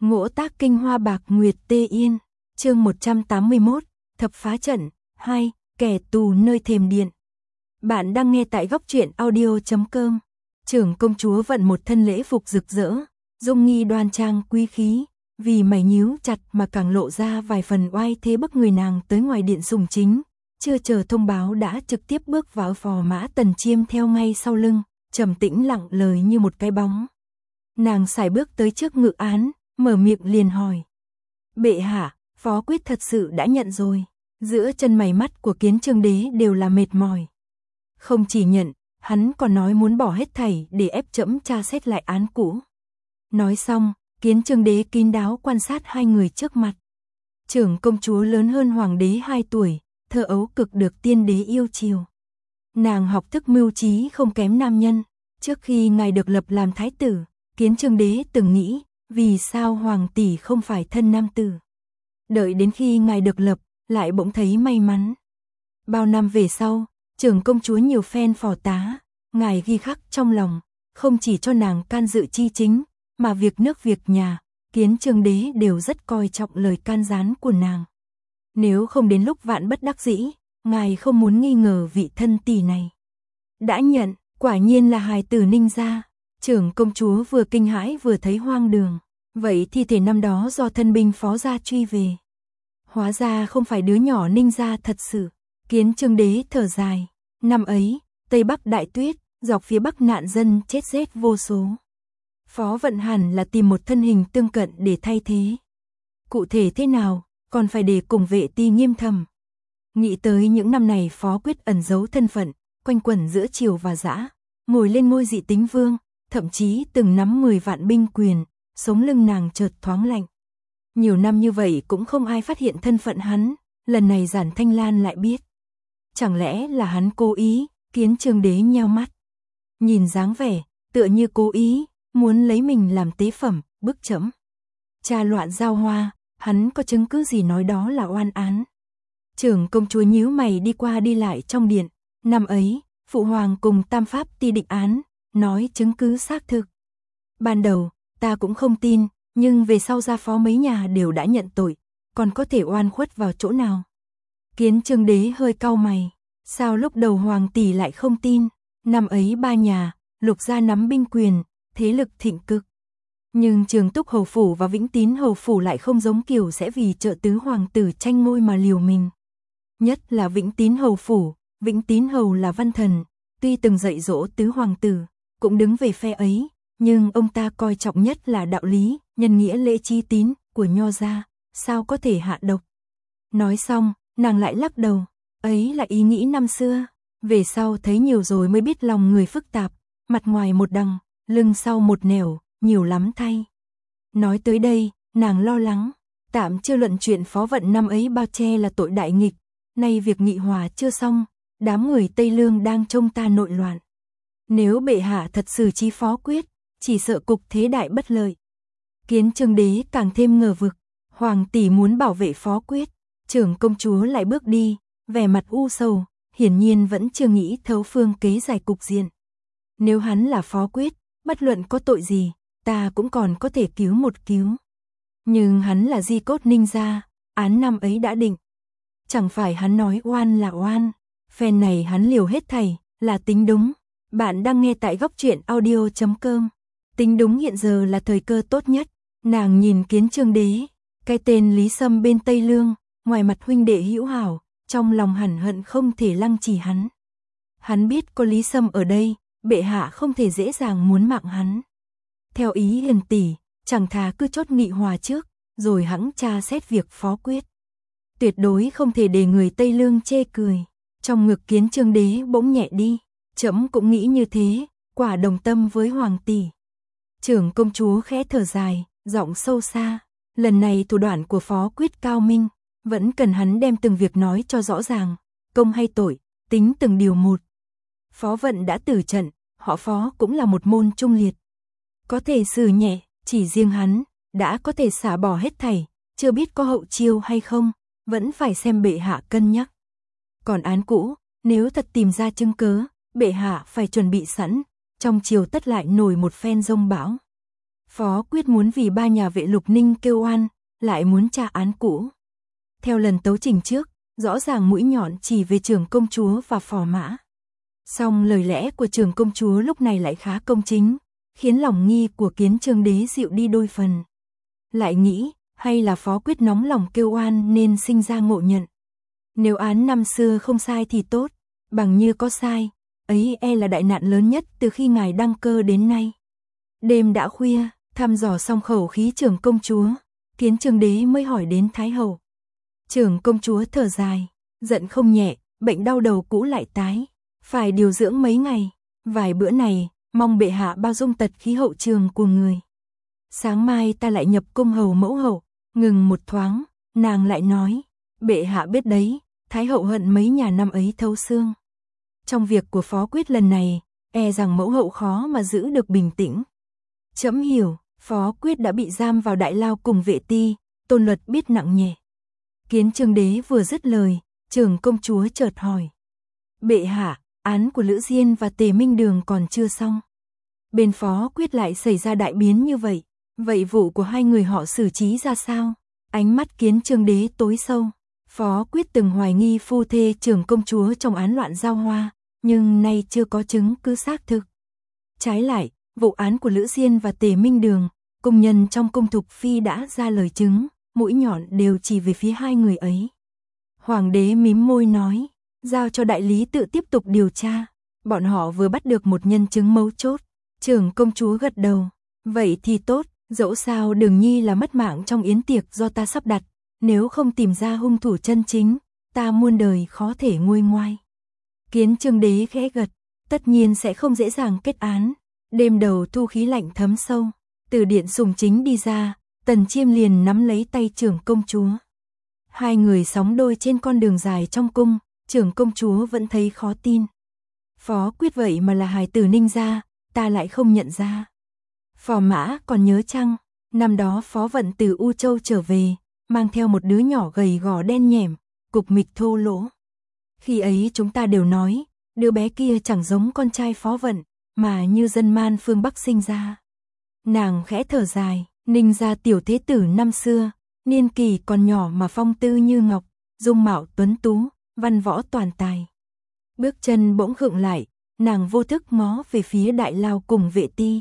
Ngỗ tác kinh hoa bạc nguyệt tê yên, chương 181, thập phá trận, 2, kẻ tù nơi thềm điện. Bạn đang nghe tại góc truyện audio.com. Trưởng công chúa vận một thân lễ phục rực rỡ, dung nghi đoan trang quý khí, vì mày nhíu chặt mà càng lộ ra vài phần oai thế bức người nàng tới ngoài điện sùng chính, chưa chờ thông báo đã trực tiếp bước vào phò mã Tần Chiêm theo ngay sau lưng, trầm tĩnh lặng lời như một cái bóng. Nàng sải bước tới trước ngự án, mở miệng liền hỏi. Bệ hạ, phó quyết thật sự đã nhận rồi. Giữa chân mày mắt của Kiến Chương Đế đều là mệt mỏi. Không chỉ nhận, hắn còn nói muốn bỏ hết thảy để ép trẫm tra xét lại án cũ. Nói xong, Kiến Chương Đế kín đáo quan sát hai người trước mặt. Trưởng công chúa lớn hơn hoàng đế 2 tuổi, thơ ấu cực được tiên đế yêu chiều. Nàng học thức mưu trí không kém nam nhân. Trước khi ngài được lập làm thái tử, Kiến Chương Đế từng nghĩ, vì sao hoàng tỷ không phải thân nam tử. Đợi đến khi ngài được lập, lại bỗng thấy may mắn. Bao năm về sau, trưởng công chúa nhiều phen phò tá, ngài ghi khắc trong lòng, không chỉ cho nàng can dự chi chính, mà việc nước việc nhà, Kiến Chương Đế đều rất coi trọng lời can gián của nàng. Nếu không đến lúc vạn bất đắc dĩ, ngài không muốn nghi ngờ vị thân tỷ này. Đã nhận, quả nhiên là hài tử Ninh gia. Trưởng công chúa vừa kinh hãi vừa thấy hoang đường. Vậy thi thể năm đó do thân binh phó gia truy về. Hóa ra không phải đứa nhỏ Ninh gia thật sự. Kiến Chương Đế thở dài. Năm ấy, Tây Bắc đại tuyết, dọc phía Bắc nạn dân chết rét vô số. Phó Vận hẳn là tìm một thân hình tương cận để thay thế. Cụ thể thế nào, còn phải để cùng vệ ti nghiêm thầm. Nghĩ tới những năm này Phó Quyết ẩn giấu thân phận, quanh quẩn giữa triều và dã, ngồi lên ngôi dị tính vương, thậm chí từng nắm 10 vạn binh quyền, sống lưng nàng chợt thoáng lạnh. Nhiều năm như vậy cũng không ai phát hiện thân phận hắn, lần này Giản Thanh Lan lại biết. Chẳng lẽ là hắn cố ý? Kiến Chương Đế nheo mắt. Nhìn dáng vẻ, tựa như cố ý, muốn lấy mình làm tế phẩm, bức trẫm. Tra loạn giao hoa, hắn có chứng cứ gì nói đó là oan án. Trưởng công chúa nhíu mày đi qua đi lại trong điện. Năm ấy, Phụ Hoàng cùng Tam Pháp ti định án, nói chứng cứ xác thực. Ban đầu, ta cũng không tin, nhưng về sau gia phó mấy nhà đều đã nhận tội, còn có thể oan khuất vào chỗ nào. Kiến Chương Đế hơi cau mày, sao lúc đầu Hoàng tỷ lại không tin, năm ấy 3 nhà, Lục gia nắm binh quyền, thế lực thịnh cực. Nhưng Trường Túc Hầu Phủ và Vĩnh Tín Hầu Phủ lại không giống kiểu sẽ vì trợ tứ hoàng tử tranh ngôi mà liều mình. Nhất là Vĩnh Tín Hầu Phủ, Vĩnh Tín Hầu là văn thần, tuy từng dạy dỗ tứ hoàng tử, cũng đứng về phe ấy, nhưng ông ta coi trọng nhất là đạo lý, nhân nghĩa lễ trí tín của nho gia, sao có thể hạ độc. Nói xong, nàng lại lắc đầu, ấy là ý nghĩ năm xưa, về sau thấy nhiều rồi mới biết lòng người phức tạp, mặt ngoài một đằng, lưng sau một nẻo, nhiều lắm thay. Nói tới đây, nàng lo lắng, tạm chưa luận chuyện Phó Vận năm ấy bao che là tội đại nghịch, nay việc nghị hòa chưa xong, đám người Tây Lương đang trông ta nội loạn. Nếu bệ hạ thật xử trí Phó Quyết, chỉ sợ cục thế đại bất lợi. Kiến Chương Đế càng thêm ngờ vực, hoàng tỷ muốn bảo vệ Phó Quyết, trưởng công chúa lại bước đi, vẻ mặt u sầu, hiển nhiên vẫn chưa nghĩ thấu phương kế giải cục diện. Nếu hắn là Phó Quyết, bất luận có tội gì, ta cũng còn có thể cứu một cứu. Nhưng hắn là di cốt Ninh gia, án năm ấy đã định. Chẳng phải hắn nói oan là oan, phen này hắn liều hết thảy, là tính đúng. Bạn đang nghe tại góc truyện audio.com. Tính đúng hiện giờ là thời cơ tốt nhất. Nàng nhìn Kiến Chương Đế, cái tên Lý Sâm bên Tây Lương, ngoài mặt huynh đệ hữu hảo, trong lòng hẳn hận không thể lăng trì hắn. Hắn biết có Lý Sâm ở đây, bệ hạ không thể dễ dàng muốn mạng hắn. Theo ý hiền tỷ, chẳng thà cứ chốt nghị hòa trước, rồi hẵng tra xét việc Phó Quyết. Tuyệt đối không thể để người Tây Lương chê cười. Trong ngực Kiến Chương Đế bỗng nhẹ đi, trẫm cũng nghĩ như thế, quả đồng tâm với hoàng tỷ. Trưởng công chúa khẽ thở dài, giọng sâu xa, lần này thủ đoạn của Phó Quyết cao minh, vẫn cần hắn đem từng việc nói cho rõ ràng, công hay tội, tính từng điều một. Phó Vận đã tử trận, họ Phó cũng là một môn trung liệt. Có thể xử nhẹ, chỉ riêng hắn, đã có thể xả bỏ hết thảy, chưa biết có hậu chiêu hay không, vẫn phải xem bệ hạ cân nhắc. Còn án cũ, nếu thật tìm ra chứng cớ, bệ hạ phải chuẩn bị sẵn, trong triều tất lại nổi một phen giông bão. Phó Quyết muốn vì ba nhà Vệ Lục Ninh kêu oan, lại muốn tra án cũ. Theo lần tấu trình trước, rõ ràng mũi nhọn chỉ về trưởng công chúa và phò mã. Song lời lẽ của trưởng công chúa lúc này lại khá công chính, khiến lòng nghi của Kiến Chương Đế dịu đi đôi phần. Lại nghĩ, hay là Phó Quyết nóng lòng kêu oan nên sinh ra ngộ nhận. Nếu án năm xưa không sai thì tốt, bằng như có sai, ấy e là đại nạn lớn nhất từ khi ngài đăng cơ đến nay. Đêm đã khuya, thăm dò xong khẩu khí trưởng công chúa, Kiến Chương Đế mới hỏi đến Thái hậu. Trưởng công chúa thở dài, giận không nhẹ, bệnh đau đầu cũ lại tái, phải điều dưỡng mấy ngày, vài bữa này, mong bệ hạ bao dung tật khí hậu trường của người. Sáng mai ta lại nhập cung hầu mẫu hậu. Ngừng một thoáng, nàng lại nói, bệ hạ biết đấy, Thái hậu hận mấy nhà năm ấy thấu xương. Trong việc của Phó Quyết lần này, e rằng mẫu hậu khó mà giữ được bình tĩnh. Trẫm hiểu, Phó Quyết đã bị giam vào đại lao cùng Vệ Ti, Tôn Luật biết nặng nhẹ. Kiến Chương Đế vừa dứt lời, trưởng công chúa chợt hỏi. Bệ hạ, án của Lữ Diên và Tề Minh Đường còn chưa xong. Bên Phó Quyết lại xảy ra đại biến như vậy. Vậy vụ của hai người họ xử trí ra sao? Ánh mắt Kiến Chương Đế tối sâu. Phó Quyết từng hoài nghi phu thê trưởng công chúa trong án loạn Giao Hoa, nhưng nay chưa có chứng cứ xác thực. Trái lại, vụ án của Lữ Diên và Tề Minh Đường, cung nhân trong cung Thục Phi đã ra lời chứng, mũi nhọn đều chỉ về phía hai người ấy. Hoàng đế mím môi nói, giao cho đại lý tự tiếp tục điều tra. Bọn họ vừa bắt được một nhân chứng mấu chốt. Trưởng công chúa gật đầu. Vậy thì tốt. Dẫu sao Đường Nhi là mất mạng trong yến tiệc do ta sắp đặt, nếu không tìm ra hung thủ chân chính, ta muôn đời khó thể nguôi ngoai. Kiến Chương Đế khẽ gật, tất nhiên sẽ không dễ dàng kết án. Đêm đầu thu khí lạnh thấm sâu, từ điện sùng chính đi ra, Tần Chiêm liền nắm lấy tay trưởng công chúa. Hai người sóng đôi trên con đường dài trong cung, trưởng công chúa vẫn thấy khó tin. Phó Quyết vậy mà là hài tử Ninh gia, ta lại không nhận ra. Phò Mã còn nhớ chăng, năm đó Phó Vận từ U Châu trở về, mang theo một đứa nhỏ gầy gò đen nhẻm, cục mịch thô lỗ. Khi ấy chúng ta đều nói, đứa bé kia chẳng giống con trai Phó Vận, mà như dân man phương Bắc sinh ra. Nàng khẽ thở dài, Ninh gia tiểu thế tử năm xưa, niên kỳ còn nhỏ mà phong tư như ngọc, dung mạo tuấn tú, văn võ toàn tài. Bước chân bỗng khựng lại, nàng vô thức ngó về phía đại lao cùng Vệ Ti.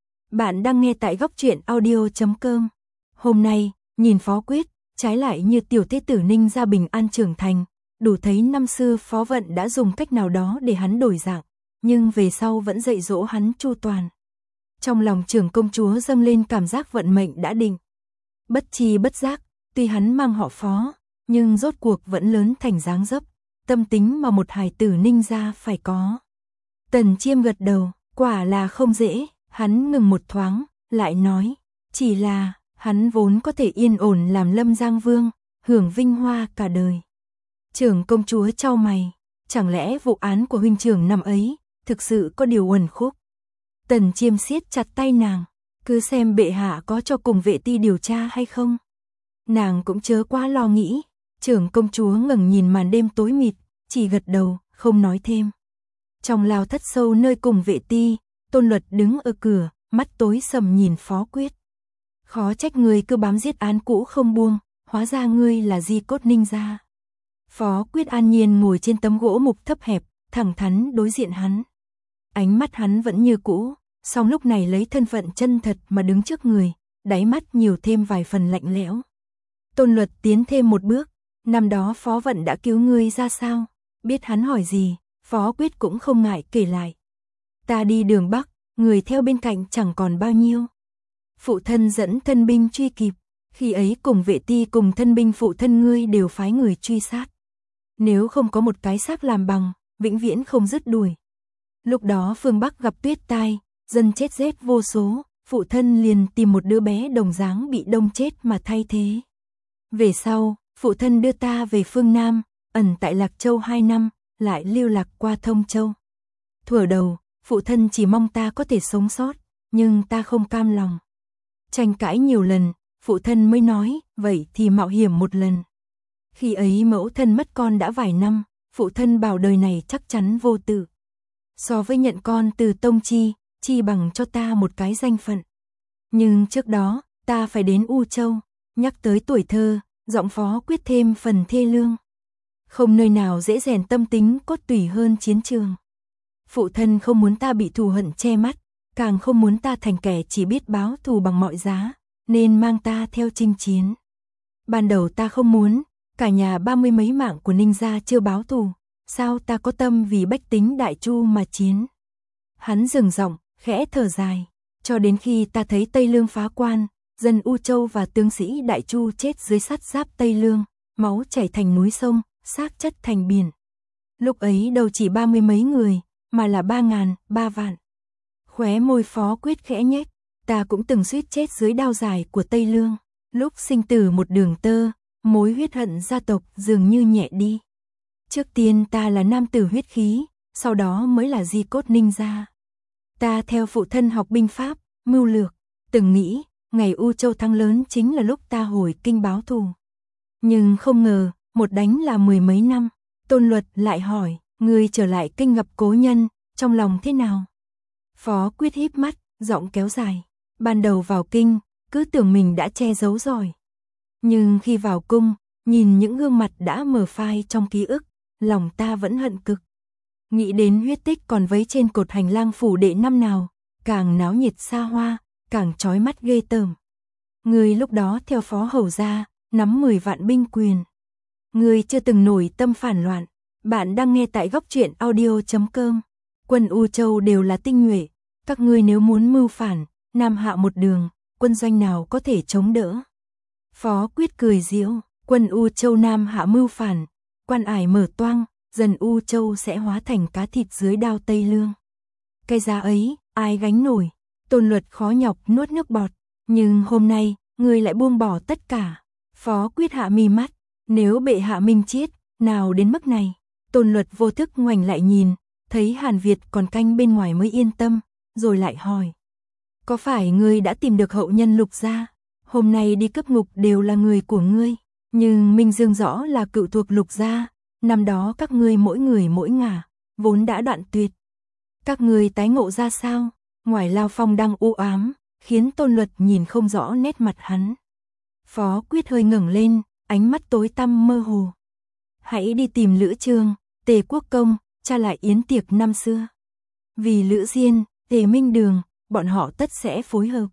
Bạn đang nghe tại góc truyện audio.com. Hôm nay, nhìn Phó Quyết, trái lại như tiểu thế tử Ninh gia bình an trưởng thành, đủ thấy năm xưa Phó Vận đã dùng cách nào đó để hắn đổi dạng, nhưng về sau vẫn dạy dỗ hắn chu toàn. Trong lòng trưởng công chúa dâng lên cảm giác vận mệnh đã định. Bất chi bất giác, tuy hắn mang họ Phó, nhưng rốt cuộc vẫn lớn thành dáng dấp, tâm tính mà một hài tử Ninh gia phải có. Tần Chiêm gật đầu, quả là không dễ. Hắn ngừng một thoáng, lại nói, chỉ là, hắn vốn có thể yên ổn làm Lâm Giang Vương, hưởng vinh hoa cả đời. Trưởng công chúa chau mày, chẳng lẽ vụ án của huynh trưởng năm ấy, thực sự có điều uẩn khúc. Tần Chiêm siết chặt tay nàng, cứ xem bệ hạ có cho cùng Vệ Ti điều tra hay không. Nàng cũng chớ quá lo nghĩ, trưởng công chúa ngẩng nhìn màn đêm tối mịt, chỉ gật đầu, không nói thêm. Trong lao thất sâu nơi cùng Vệ Ti, Tôn Luật đứng ở cửa, mắt tối sầm nhìn Phó Quyết. Khó trách ngươi cứ bám giết án cũ không buông, hóa ra ngươi là Di Cốt Ninh gia. Phó Quyết an nhiên ngồi trên tấm gỗ mục thấp hẹp, thẳng thắn đối diện hắn. Ánh mắt hắn vẫn như cũ, song lúc này lấy thân phận chân thật mà đứng trước người, đáy mắt nhiều thêm vài phần lạnh lẽo. Tôn Luật tiến thêm một bước, năm đó Phó Vận đã cứu ngươi ra sao? Biết hắn hỏi gì, Phó Quyết cũng không ngại kể lại. Ta đi đường Bắc, người theo bên cạnh chẳng còn bao nhiêu. Phụ thân dẫn thân binh truy kịp, khi ấy cùng Vệ Ti cùng thân binh phụ thân ngươi đều phái người truy sát. Nếu không có một cái xác làm bằng, vĩnh viễn không dứt đuổi. Lúc đó phương Bắc gặp tuyết tai, dân chết rét vô số, phụ thân liền tìm một đứa bé đồng dáng bị đông chết mà thay thế. Về sau, phụ thân đưa ta về phương Nam, ẩn tại Lạc Châu 2 năm, lại lưu lạc qua Thông Châu. Thuở đầu, phụ thân chỉ mong ta có thể sống sót, nhưng ta không cam lòng. Tranh cãi nhiều lần, phụ thân mới nói, vậy thì mạo hiểm một lần. Khi ấy mẫu thân mất con đã vài năm, phụ thân bảo đời này chắc chắn vô tử. So với nhận con từ Tông Chi bằng cho ta một cái danh phận. Nhưng trước đó, ta phải đến U Châu. Nhắc tới tuổi thơ, giọng Phó Quyết thêm phần thê lương. Không nơi nào dễ rèn tâm tính cốt tủy hơn chiến trường. Phụ thân không muốn ta bị thù hận che mắt, càng không muốn ta thành kẻ chỉ biết báo thù bằng mọi giá, nên mang ta theo chinh chiến. Ban đầu ta không muốn, cả nhà 30 mấy mạng của Ninh gia chưa báo thù, sao ta có tâm vì bách tính Đại Chu mà chiến. Hắn dừng giọng, khẽ thở dài, cho đến khi ta thấy Tây Lương phá quan, dân U Châu và tướng sĩ Đại Chu chết dưới sắt giáp Tây Lương, máu chảy thành núi sông, xác chất thành biển. Lúc ấy đâu chỉ 30 mấy người, mà là 3.000, 3 vạn. Khóe môi Phó Quyết khẽ nhếch, ta cũng từng suýt chết dưới đao dài của Tây Lương. Lúc sinh tử một đường tơ, mối huyết hận gia tộc dường như nhẹ đi. Trước tiên ta là nam tử huyết khí, sau đó mới là di cốt Ninh gia. Ta theo phụ thân học binh pháp, mưu lược, từng nghĩ, ngày U Châu thắng lớn chính là lúc ta hồi kinh báo thù. Nhưng không ngờ, một đánh là 10 mấy năm. Tôn Luật lại hỏi, ngươi trở lại kinh gặp cố nhân, trong lòng thế nào? Phó Quyết híp mắt, giọng kéo dài. Ban đầu vào kinh, cứ tưởng mình đã che giấu rồi. Nhưng khi vào cung, nhìn những gương mặt đã mờ phai trong ký ức, lòng ta vẫn hận cực. Nghĩ đến huyết tích còn vấy trên cột hành lang phủ đệ năm nào, càng náo nhiệt xa hoa, càng chói mắt ghê tởm. Ngươi lúc đó theo Phó Hầu gia, nắm 10 vạn binh quyền. Ngươi chưa từng nổi tâm phản loạn. Bạn đang nghe tại góc truyện audio.com. Quân U Châu đều là tinh nhuệ, các ngươi nếu muốn mưu phản, nam hạ một đường, quân doanh nào có thể chống đỡ. Phó Quyết cười giễu, quân U Châu nam hạ mưu phản, quan ải mở toang, dần U Châu sẽ hóa thành cá thịt dưới đao Tây Lương. Cái giá ấy, ai gánh nổi? Tôn Luật khó nhọc nuốt nước bọt, nhưng hôm nay, ngươi lại buông bỏ tất cả. Phó Quyết hạ mi mắt, nếu bệ hạ minh triết, nào đến mức này. Tôn Luật vô thức ngoảnh lại nhìn, thấy Hàn Việt còn canh bên ngoài mới yên tâm, rồi lại hỏi. Có phải ngươi đã tìm được hậu nhân Lục gia? Hôm nay đi cấp ngục đều là người của ngươi, nhưng Minh Dương rõ là cựu thuộc Lục gia, năm đó các ngươi mỗi người mỗi ngả, vốn đã đoạn tuyệt. Các ngươi tái ngộ ra sao? Ngoài lao phong đang u ám, khiến Tôn Luật nhìn không rõ nét mặt hắn. Phó Quyết hơi ngẩng lên, ánh mắt tối tăm mơ hồ. Hãy đi tìm Lữ Trương, Tề Quốc Công, tra lại yến tiệc năm xưa. Vì Lữ Diên, Tề Minh Đường, bọn họ tất sẽ phối hợp.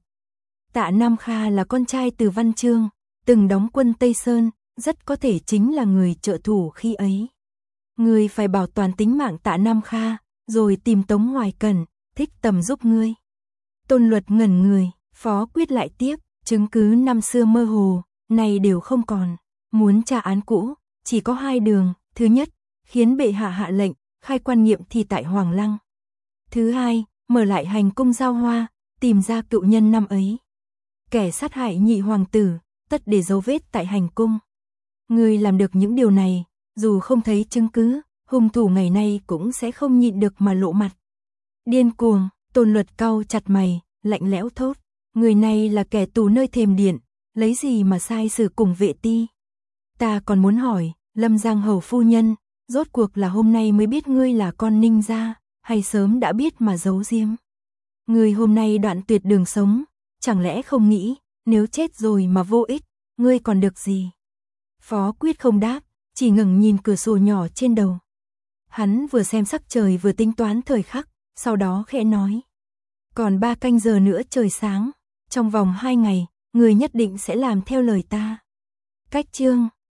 Tạ Nam Kha là con trai từ Văn Chương, từng đóng quân Tây Sơn, rất có thể chính là người trợ thủ khi ấy. Ngươi phải bảo toàn tính mạng Tạ Nam Kha, rồi tìm Tống Hoài Cẩn, Thích Tầm giúp ngươi. Tôn Luật ngẩn người, Phó Quyết lại tiếp, chứng cứ năm xưa mơ hồ, nay đều không còn. Muốn tra án cũ, chỉ có 2 đường, thứ nhất, khiến bệ hạ hạ lệnh, khai quan nghiệm thi tại Hoàng Lăng. Thứ hai, mở lại hành cung Giao Hoa, tìm ra cựu nhân năm ấy. Kẻ sát hại nhị hoàng tử, tất để dấu vết tại hành cung. Ngươi làm được những điều này, dù không thấy chứng cứ, hung thủ ngày nay cũng sẽ không nhịn được mà lộ mặt. Điên cuồng, Tôn Luật cau chặt mày, lạnh lẽo thốt. Người này là kẻ tù nơi thềm điện, lấy gì mà sai xử cùng vệ ti. Ta còn muốn hỏi, Lâm Giang hầu phu nhân, rốt cuộc là hôm nay mới biết ngươi là con Ninh gia, hay sớm đã biết mà giấu giếm. Ngươi hôm nay đoạn tuyệt đường sống, chẳng lẽ không nghĩ, nếu chết rồi mà vô ích, ngươi còn được gì? Phó Quyết không đáp, chỉ ngẩng nhìn cửa sổ nhỏ trên đầu. Hắn vừa xem sắc trời vừa tính toán thời khắc, sau đó khẽ nói. Còn 3 canh giờ nữa trời sáng, trong vòng 2 ngày, ngươi nhất định sẽ làm theo lời ta. Cách chương